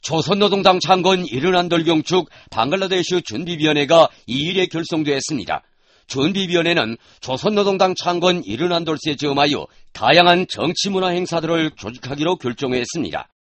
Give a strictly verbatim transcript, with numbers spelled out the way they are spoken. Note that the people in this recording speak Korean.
조선노동당 창건 이르난돌 경축 방글라데시 준비위원회가 이 일에 결성되었습니다. 준비위원회는 조선노동당 창건 이르난돌스에 저음하여 다양한 정치문화 행사들을 조직하기로 결정했습니다.